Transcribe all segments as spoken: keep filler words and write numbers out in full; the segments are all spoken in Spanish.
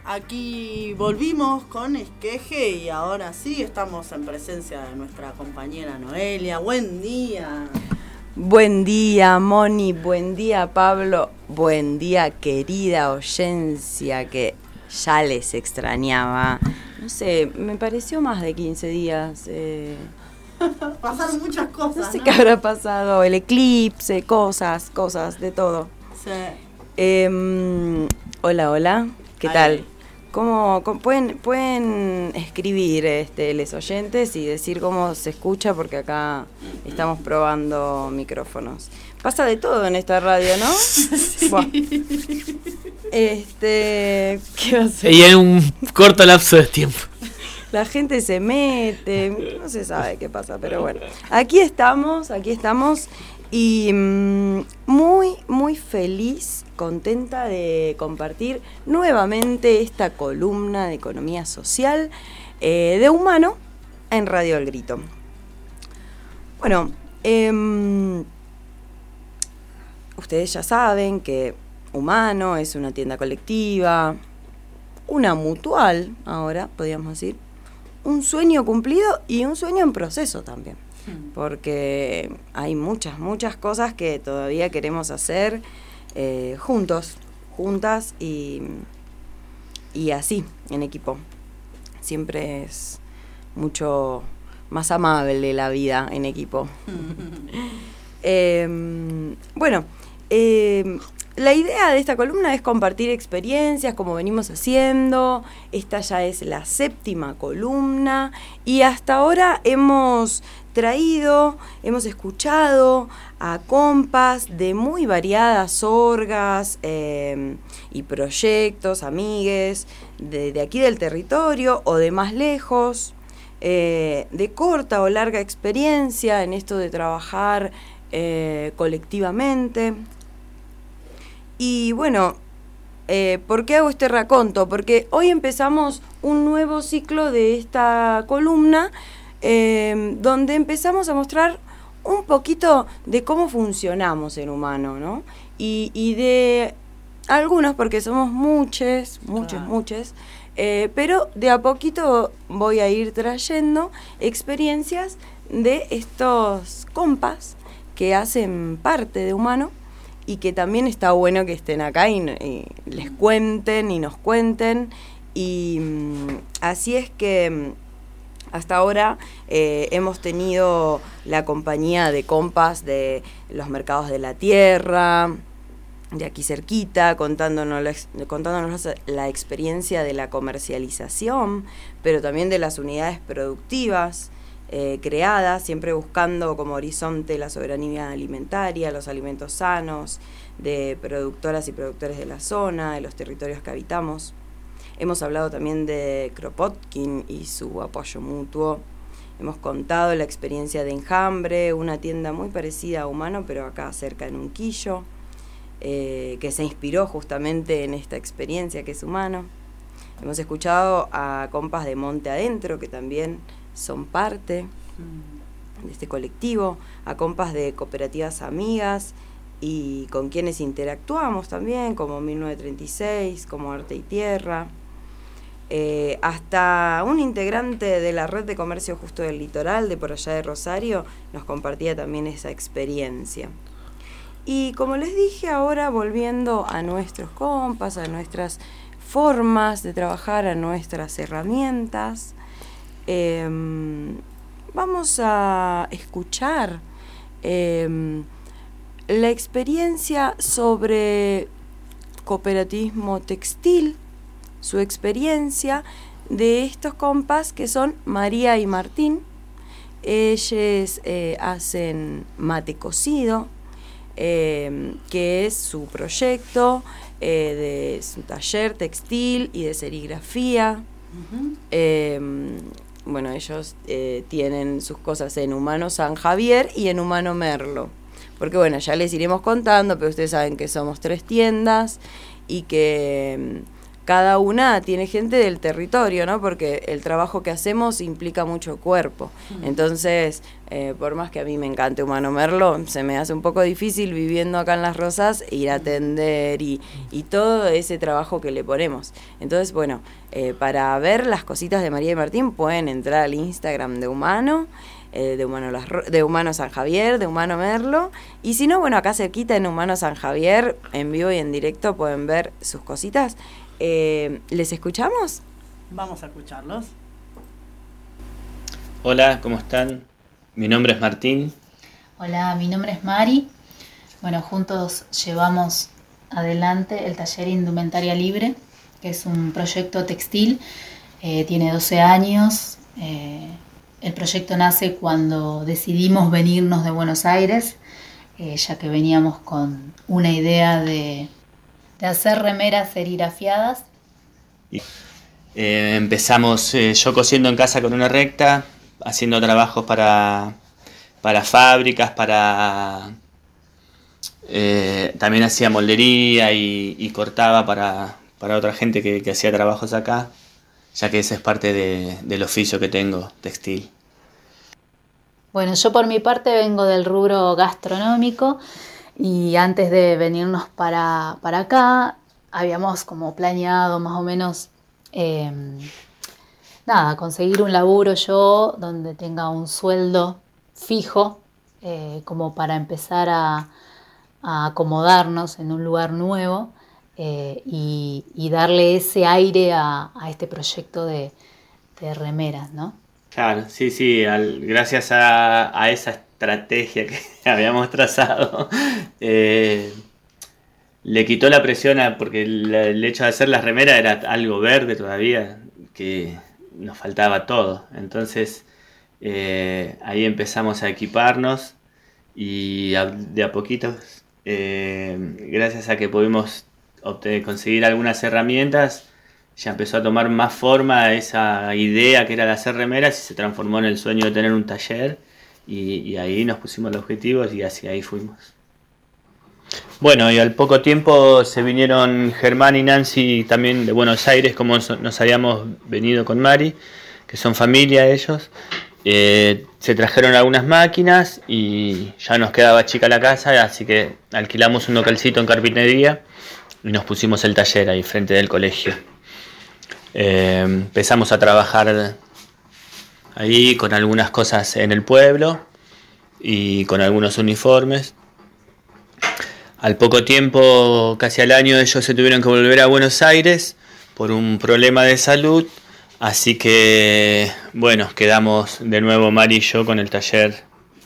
aquí volvimos con Esqueje y ahora sí estamos en presencia de nuestra compañera Noelia. Buen día. Buen día, Moni. Buen día, Pablo. Buen día, querida oyencia, que ya les extrañaba. No sé, me pareció más de quince días. Eh... Pasaron muchas cosas, No sé ¿no? qué habrá pasado. El eclipse, cosas, cosas, de todo. Sí. Eh, hola, hola. ¿Qué Ahí. tal? ¿Cómo, cómo pueden, pueden escribir este, les oyentes y decir cómo se escucha? Porque acá estamos probando micrófonos. Pasa de todo en esta radio, ¿no? Sí. Buah. Este, ¿qué va a ser? Y en un corto lapso de tiempo. La gente se mete, no se sabe qué pasa, pero bueno. Aquí estamos, aquí estamos y mmm, muy, muy feliz, contenta de compartir nuevamente esta columna de economía social eh, de Humano en Radio El Grito. Bueno, eh, ustedes ya saben que Humano es una tienda colectiva, una mutual, ahora podríamos decir, un sueño cumplido y un sueño en proceso también, porque hay muchas, muchas cosas que todavía queremos hacer eh, juntos, juntas y, y así, en equipo. Siempre es mucho más amable la vida en equipo. eh, bueno, eh, la idea de esta columna es compartir experiencias como venimos haciendo. Esta ya es la séptima columna y hasta ahora hemos traído, hemos escuchado a compas de muy variadas orgas eh, y proyectos, amigues de, de aquí del territorio o de más lejos, eh, de corta o larga experiencia en esto de trabajar eh, colectivamente. Y bueno, eh, ¿por qué hago este raconto? Porque hoy empezamos un nuevo ciclo de esta columna eh, donde empezamos a mostrar un poquito de cómo funcionamos en Humano, ¿no? Y, y de algunos, porque somos muchos, muchos, Claro. muchos, eh, pero de a poquito voy a ir trayendo experiencias de estos compas que hacen parte de Humano. Y que también está bueno que estén acá y, y les cuenten y nos cuenten. Y mm, así es que mm, hasta ahora eh, hemos tenido la compañía de compas de los mercados de la tierra, de aquí cerquita, contándonos la, contándonos la experiencia de la comercialización, pero también de las unidades productivas. Eh, creadas, siempre buscando como horizonte la soberanía alimentaria, los alimentos sanos, de productoras y productores de la zona, de los territorios que habitamos. Hemos hablado también de Kropotkin y su apoyo mutuo. Hemos contado la experiencia de Enjambre, una tienda muy parecida a Humano, pero acá cerca en Unquillo, eh, que se inspiró justamente en esta experiencia que es Humano. Hemos escuchado a compas de Monte Adentro, que también son parte de este colectivo, a compas de cooperativas amigas y con quienes interactuamos también, como mil novecientos treinta y seis, como Arte y Tierra, eh, hasta un integrante de la red de comercio justo del litoral, de por allá de Rosario, nos compartía también esa experiencia. Y como les dije, ahora volviendo a nuestros compas, a nuestras formas de trabajar, a nuestras herramientas, Eh, vamos a escuchar eh, la experiencia sobre cooperativismo textil, su experiencia de estos compas que son María y Martín. Ellos eh, hacen mate cocido, eh, que es su proyecto eh, de su taller textil y de serigrafía. Uh-huh. eh, Bueno, ellos eh, tienen sus cosas en Humano San Javier y en Humano Merlo. Porque bueno, ya les iremos contando, pero ustedes saben que somos tres tiendas y que cada una tiene gente del territorio, ¿no? Porque el trabajo que hacemos implica mucho cuerpo. Entonces, eh, por más que a mí me encante Humano Merlo, se me hace un poco difícil viviendo acá en Las Rosas ir a atender y, y todo ese trabajo que le ponemos. Entonces, bueno, eh, para ver las cositas de María y Martín pueden entrar al Instagram de Humano, eh, de, Humano Las Ro- de Humano San Javier, de Humano Merlo. Y si no, bueno, acá cerquita en Humano San Javier, en vivo y en directo pueden ver sus cositas. Eh, ¿Les escuchamos? Vamos a escucharlos. Hola, ¿cómo están? Mi nombre es Martín. Hola, mi nombre es Mari. Bueno, juntos llevamos adelante el taller Indumentaria Libre, que es un proyecto textil. Eh, tiene doce años. Eh, el proyecto nace cuando decidimos venirnos de Buenos Aires, eh, ya que veníamos con una idea de, de hacer remeras serigrafiadas. Eh, empezamos eh, yo cosiendo en casa con una recta, haciendo trabajos para, para fábricas, para eh, también hacía moldería y, y cortaba para, para otra gente que, que hacía trabajos acá, ya que ese es parte de, del oficio que tengo, textil. Bueno, yo por mi parte vengo del rubro gastronómico y antes de venirnos para, para acá habíamos como planeado más o menos eh, nada, conseguir un laburo yo donde tenga un sueldo fijo, eh, como para empezar a, a acomodarnos en un lugar nuevo, eh, y, y darle ese aire a, a este proyecto de, de remeras, ¿no? Claro, sí, sí, al- gracias a, a esa estrategia que habíamos trazado, eh, le quitó la presión a, porque el, el hecho de hacer las remeras era algo verde todavía, que nos faltaba todo. Entonces eh, ahí empezamos a equiparnos y a- de a poquito, eh, gracias a que pudimos obtener, conseguir algunas herramientas, ya empezó a tomar más forma esa idea que era de hacer remeras y se transformó en el sueño de tener un taller y, y ahí nos pusimos los objetivos y hacia ahí fuimos. Bueno, y al poco tiempo se vinieron Germán y Nancy también de Buenos Aires, como nos habíamos venido con Mari, que son familia ellos. Eh, se trajeron algunas máquinas y ya nos quedaba chica la casa, así que alquilamos un localcito en carpintería y nos pusimos el taller ahí frente del colegio. Eh, empezamos a trabajar ahí con algunas cosas en el pueblo y con algunos uniformes. Al poco tiempo, casi al año, ellos se tuvieron que volver a Buenos Aires por un problema de salud, así que, bueno, quedamos de nuevo Mari y yo con el taller.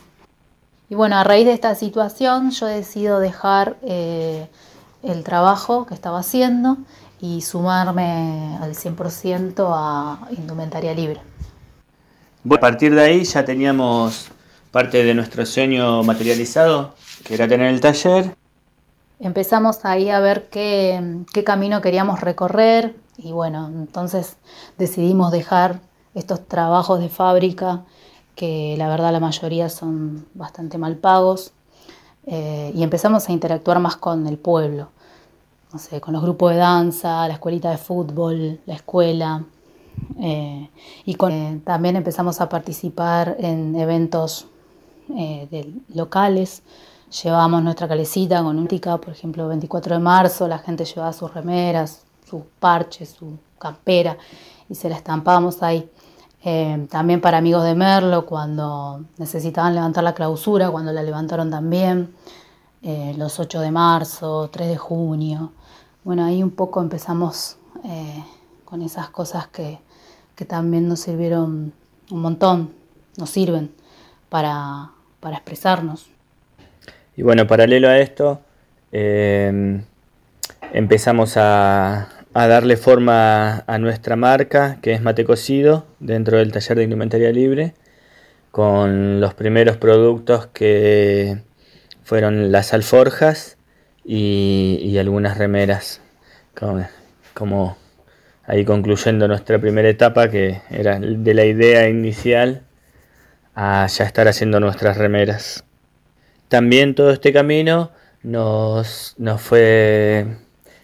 Y bueno, a raíz de esta situación yo decido dejar eh, el trabajo que estaba haciendo y sumarme al cien por ciento a Indumentaria Libre. Bueno, a partir de ahí ya teníamos parte de nuestro sueño materializado, que era tener el taller. Empezamos ahí a ver qué, qué camino queríamos recorrer y bueno, entonces decidimos dejar estos trabajos de fábrica que la verdad la mayoría son bastante mal pagos, eh, y empezamos a interactuar más con el pueblo, no sé, con los grupos de danza, la escuelita de fútbol, la escuela, eh, y con, eh, también empezamos a participar en eventos eh, de, locales. Llevábamos nuestra calecita con un tica, por ejemplo, veinticuatro de marzo, la gente llevaba sus remeras, sus parches, su campera y se la estampábamos ahí. Eh, también para amigos de Merlo, cuando necesitaban levantar la clausura, cuando la levantaron también, eh, los ocho de marzo, tres de junio. Bueno, ahí un poco empezamos eh, con esas cosas que, que también nos sirvieron un montón, nos sirven para, para expresarnos. Y bueno, paralelo a esto, eh, empezamos a, a darle forma a nuestra marca, que es Mate Cocido, dentro del taller de Indumentaria Libre, con los primeros productos que fueron las alforjas y, y algunas remeras, como, como ahí concluyendo nuestra primera etapa, que era de la idea inicial a ya estar haciendo nuestras remeras. También todo este camino nos, nos fue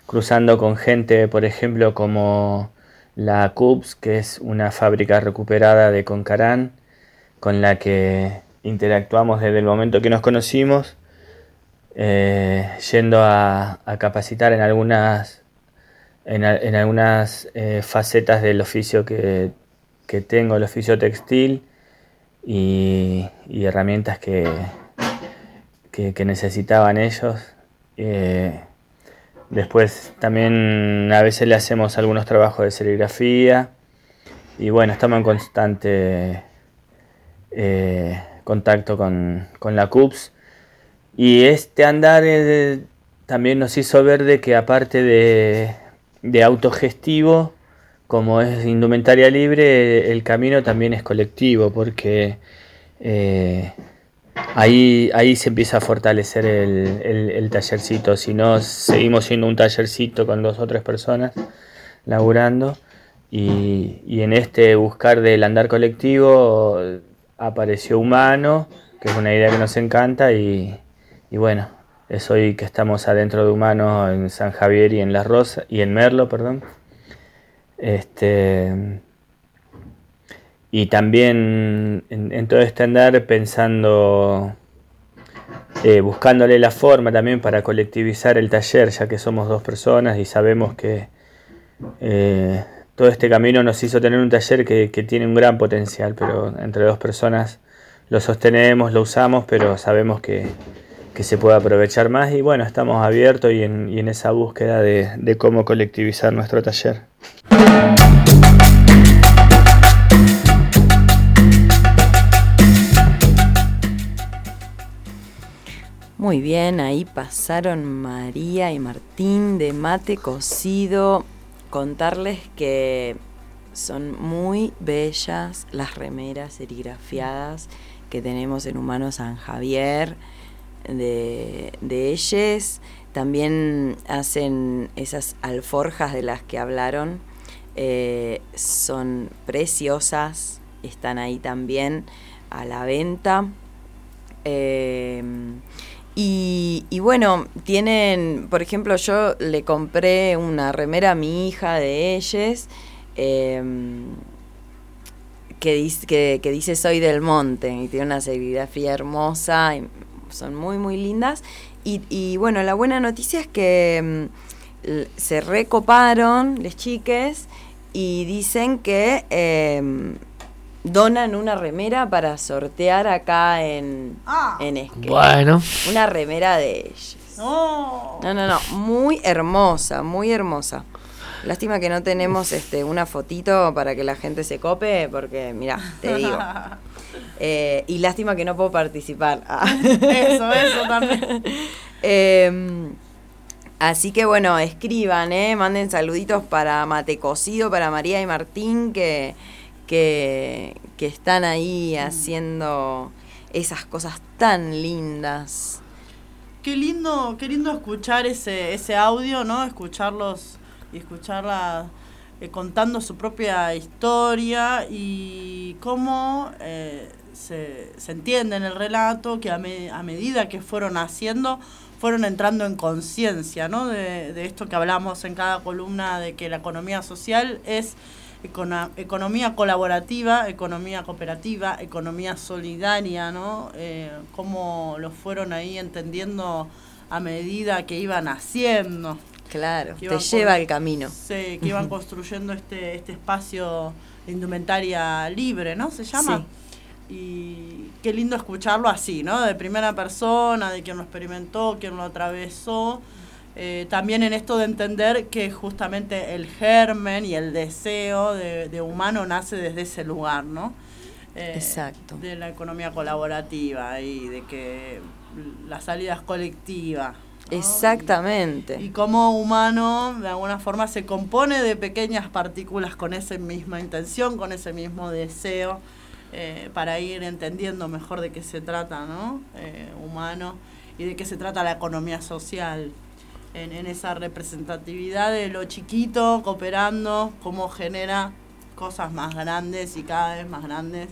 cruzando con gente, por ejemplo, como la C U B S, que es una fábrica recuperada de Concarán, con la que interactuamos desde el momento que nos conocimos, eh, yendo a, a capacitar en algunas, en, en algunas eh, facetas del oficio que, que tengo, el oficio textil, y, y herramientas que, que, que necesitaban ellos. Eh, después también a veces le hacemos algunos trabajos de serigrafía, y bueno, estamos en constante eh, contacto con, con la C U B S. Y este andar eh, también nos hizo ver de que aparte de, de autogestivo, como es indumentaria libre, el camino también es colectivo, porque eh, ahí, ahí se empieza a fortalecer el, el, el tallercito. Si no, seguimos siendo un tallercito con dos o tres personas laburando, y, y en este buscar del andar colectivo apareció Humano, que es una idea que nos encanta, y, y bueno, es hoy que estamos adentro de Humano en San Javier y en Las Rosas, y en Merlo, perdón. Este, y también en, en todo este andar pensando, eh, buscándole la forma también para colectivizar el taller, ya que somos dos personas y sabemos que eh, todo este camino nos hizo tener un taller que, que tiene un gran potencial, pero entre dos personas lo sostenemos, lo usamos, pero sabemos que, que se puede aprovechar más, y bueno, estamos abiertos y en, y en esa búsqueda de, de cómo colectivizar nuestro taller. Muy bien, ahí pasaron María y Martín de Mate Cocido. Contarles que son muy bellas las remeras serigrafiadas que tenemos en Humano San Javier de, de ellos. También hacen esas alforjas de las que hablaron, eh, son preciosas, están ahí también a la venta. Eh, Y, y bueno, tienen, por ejemplo, yo le compré una remera a mi hija de ellos, eh, que, dice, que, que dice Soy del Monte, y tiene una serigrafía hermosa, y son muy, muy lindas. Y, y bueno, la buena noticia es que um, se recoparon las chiques y dicen que Eh, donan una remera para sortear acá en, ah. en Esquel. Bueno. Una remera de ellos. Oh. No, no, no. Muy hermosa, muy hermosa. Lástima que no tenemos este una fotito para que la gente se cope, porque, mirá, te digo. Eh, y lástima que no puedo participar. Eso, eso también. eh, así que bueno, escriban, eh, manden saluditos para Mate Cocido, para María y Martín, que... Que, que están ahí haciendo esas cosas tan lindas. Qué lindo, qué lindo escuchar ese, ese audio, ¿no? Escucharlos y escucharla eh, contando su propia historia y cómo eh, se, se entiende en el relato que a, me, a medida que fueron haciendo, fueron entrando en conciencia, ¿no? De, de esto que hablamos en cada columna, de que la economía social es Econo- economía colaborativa, economía cooperativa, economía solidaria, ¿no? Eh, cómo lo fueron ahí entendiendo a medida que iban haciendo. Claro, te lleva con- el camino. Sí, que iban construyendo este, este espacio de indumentaria libre, ¿no? Se llama. Sí. Y qué lindo escucharlo así, ¿no? De primera persona, de quien lo experimentó, quien lo atravesó. Eh, también en esto de entender que justamente el germen y el deseo de, de humano nace desde ese lugar, ¿no? Eh, Exacto. De la economía colaborativa y de que la salida es colectiva, ¿no? Exactamente. Y, y cómo humano de alguna forma se compone de pequeñas partículas con esa misma intención, con ese mismo deseo, eh, para ir entendiendo mejor de qué se trata, ¿no? Eh, humano, y de qué se trata la economía social. En, en esa representatividad de lo chiquito, cooperando, cómo genera cosas más grandes y cada vez más grandes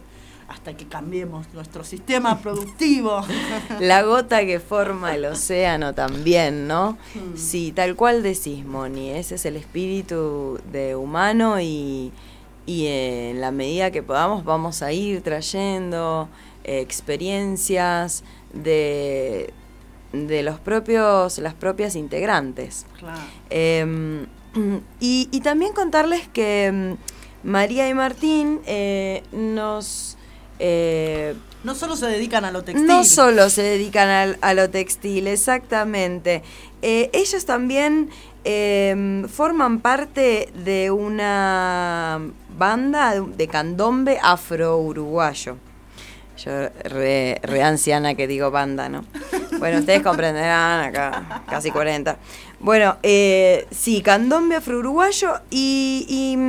hasta que cambiemos nuestro sistema productivo. La gota que forma el océano también, ¿no? Mm. Sí, tal cual decís, Moni, ese es el espíritu de humano y, y en la medida que podamos vamos a ir trayendo eh, experiencias de, de los propios, las propias integrantes. Claro. Eh, y, y también contarles que María y Martín eh, nos... Eh, no solo se dedican a lo textil. No solo se dedican a, a lo textil, exactamente. Eh, ellos también eh, forman parte de una banda de, de candombe afro-uruguayo. Yo re, re anciana que digo banda, ¿no? Bueno, ustedes comprenderán, acá casi cuarenta. Bueno, eh, sí, candombe afro-uruguayo y,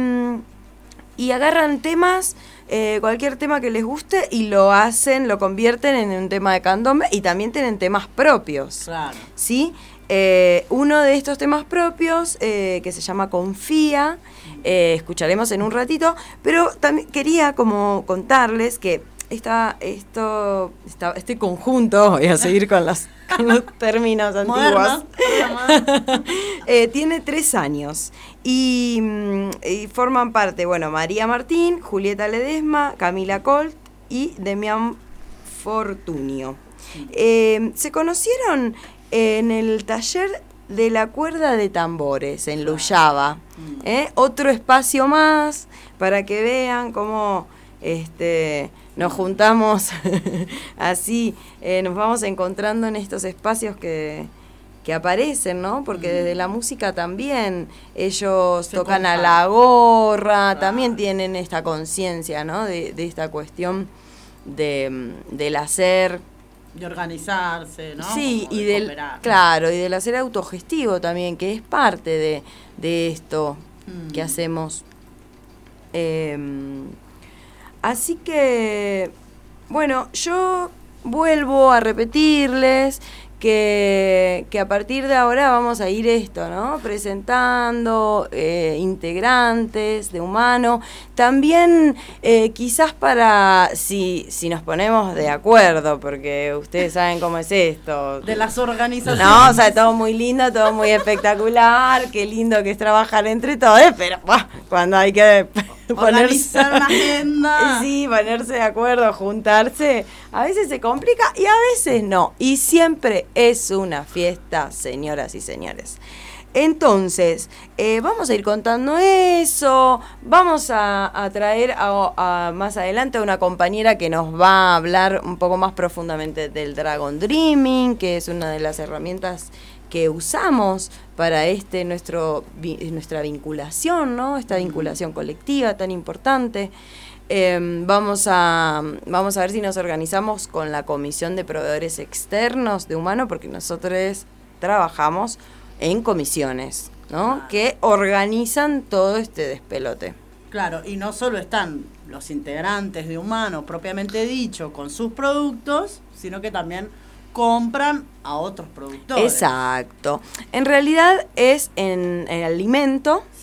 y, y agarran temas... Eh, cualquier tema que les guste y lo hacen, lo convierten en un tema de candombe y también tienen temas propios. Claro. ¿Sí? Eh, uno de estos temas propios, eh, que se llama Confía, eh, escucharemos en un ratito, pero también quería como contarles que esta, esto, esta, este conjunto, voy a seguir con los, con los términos antiguos, eh, tiene tres años y, y forman parte, bueno, María Martín, Julieta Ledesma, Camila Colt y Demián Fortunio. Eh, se conocieron en el taller de la cuerda de tambores en Luyaba, ¿eh? Otro espacio más para que vean cómo este, nos juntamos así, eh, nos vamos encontrando en estos espacios que, que aparecen, ¿no? Porque desde la música también ellos Se tocan compa. a la gorra, claro. También tienen esta conciencia, ¿no? De, de esta cuestión de, del hacer... De organizarse, ¿no? Sí, Como y de del, cooperar. claro, y del hacer autogestivo también, que es parte de, de esto mm. que hacemos. Eh, así que, bueno, yo vuelvo a repetirles que, que a partir de ahora vamos a ir esto, ¿no? Presentando eh, integrantes de Humano. También eh, quizás para, si, si nos ponemos de acuerdo, porque ustedes saben cómo es esto. De las organizaciones. No, o sea, todo muy lindo, todo muy espectacular, qué lindo que es trabajar entre todos, pero bah, cuando hay que ponerse una agenda. Sí, ponerse de acuerdo, juntarse, a veces se complica y a veces no. Y siempre es una fiesta, señoras y señores. Entonces, eh, vamos a ir contando eso, vamos a, a traer a, a más adelante a una compañera que nos va a hablar un poco más profundamente del Dragon Dreaming, que es una de las herramientas que usamos para este nuestro nuestra vinculación, ¿no? Esta vinculación colectiva tan importante. Eh, vamos a vamos a ver si nos organizamos con la Comisión de Proveedores Externos de Humano, porque nosotros trabajamos en comisiones, ¿no? Claro. Que organizan todo este despelote. Claro, y no solo están los integrantes de Humano propiamente dicho con sus productos, sino que también compran a otros productores. Exacto. En realidad es en, en alimento. Sí.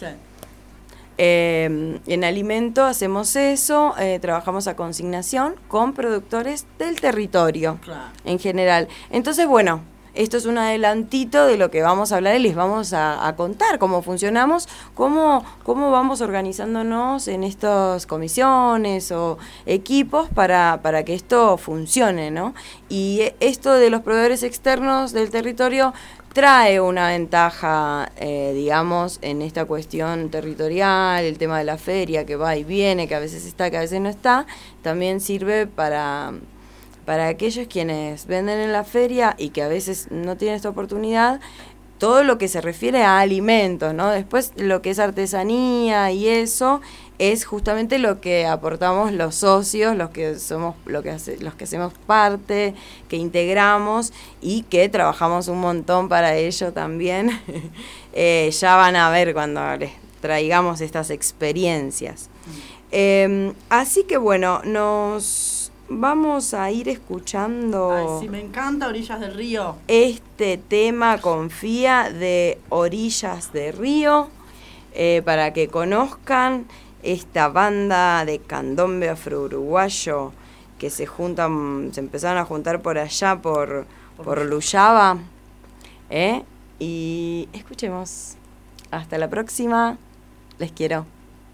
Eh, en alimento hacemos eso, eh, trabajamos a consignación con productores del territorio, claro. En general. Entonces, bueno, esto es un adelantito de lo que vamos a hablar y les vamos a, a contar cómo funcionamos, cómo, cómo vamos organizándonos en estas comisiones o equipos para, para que esto funcione, ¿no? Y esto de los proveedores externos del territorio trae una ventaja, eh, digamos, en esta cuestión territorial, el tema de la feria que va y viene, que a veces está, que a veces no está, también sirve para... para aquellos quienes venden en la feria y que a veces no tienen esta oportunidad, todo lo que se refiere a alimentos, ¿no? Después lo que es artesanía y eso es justamente lo que aportamos los socios, los que somos, lo que hace, los que hacemos parte, que integramos y que trabajamos un montón para ello también. eh, ya van a ver cuando les traigamos estas experiencias. Eh, así que bueno, nos vamos a ir escuchando... Ay, sí, me encanta Orillas del Río. Este tema Confía de Orillas del Río, eh, para que conozcan esta banda de candombe afro-uruguayo que se juntan, se empezaron a juntar por allá, por, por Luyaba, ¿eh? Y escuchemos. Hasta la próxima. Les quiero.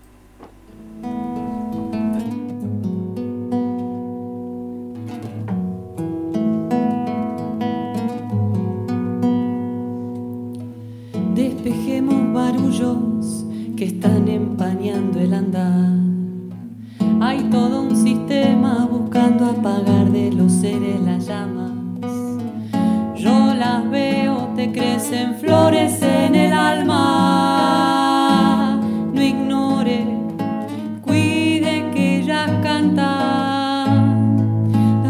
Despejemos barullos que están empañando el andar. Hay todo un sistema buscando apagar de los seres las llamas. Yo las veo, te crecen flores en el alma. No ignore, cuide que ellas cantan.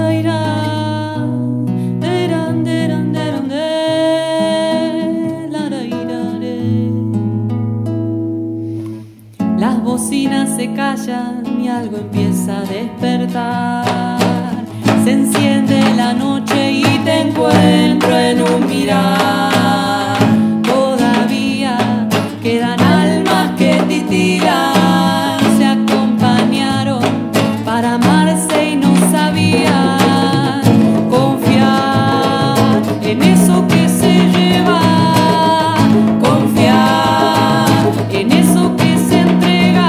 Las bocinas se callan y algo empieza a despertar. Se enciende la noche y te encuentro en un mirar. Todavía quedan almas que titilan. Se acompañaron para amarse y no sabían confiar en eso que se lleva. Confiar en eso que se entrega.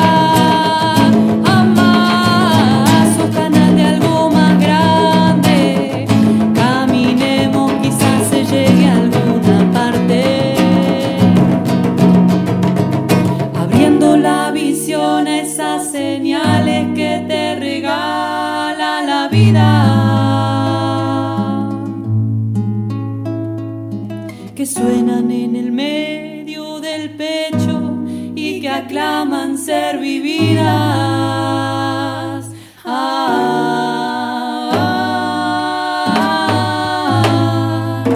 Amar, sos canal de algo más grande. Caminemos, quizás se llegue a alguna parte. Abriendo la visión a esas señales que te regala la vida, que suenan en el medio del pecho y que aclaman ser vividas. Ah, ah, ah.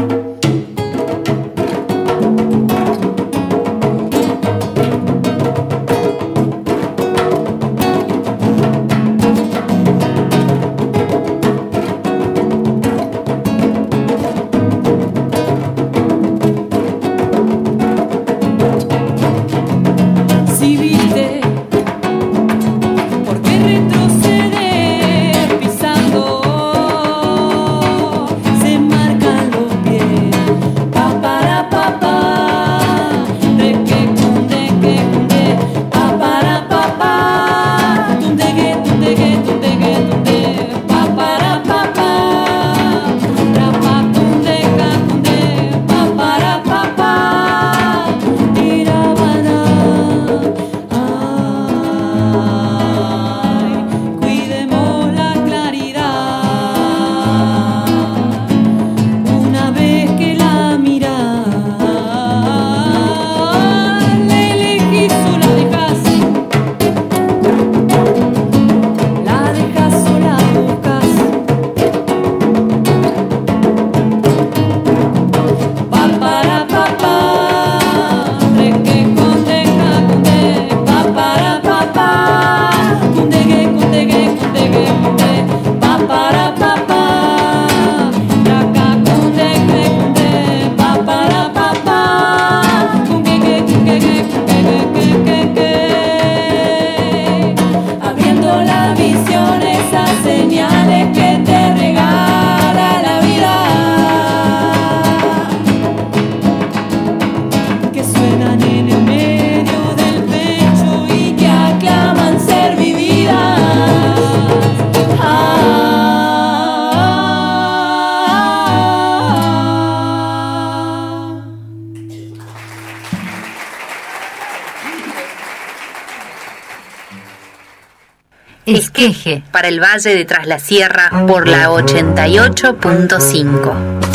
Si viste, ¿por qué retroceder pisando? Se marcan los pies, pa para pa pa, re que cunde que cunde, pa para pa pa, tunde que tunde que tunde que tunde, pa para pa pa, ra pa tunde ca tunde, pa para pa pa, tira bana. Ay, cuidemos la claridad. Una vez que la mirás, la elegís o la dejás. La dejás o la buscas. Pa para pa pa, re que conde ca conde, pa para pa pa, conde que conde que conde que conde, pa para pa pa, ra ca conde que conde, pa para pa pa, conde que conde que conde que que que. Abriendo la visión, esas señales que te regala la vida, que suenan en el medio del pecho y que aclaman ser vividas. Ah, ah, ah. Esqueje, para el Valle de Tras la Sierra, por la ochenta y ocho punto cinco.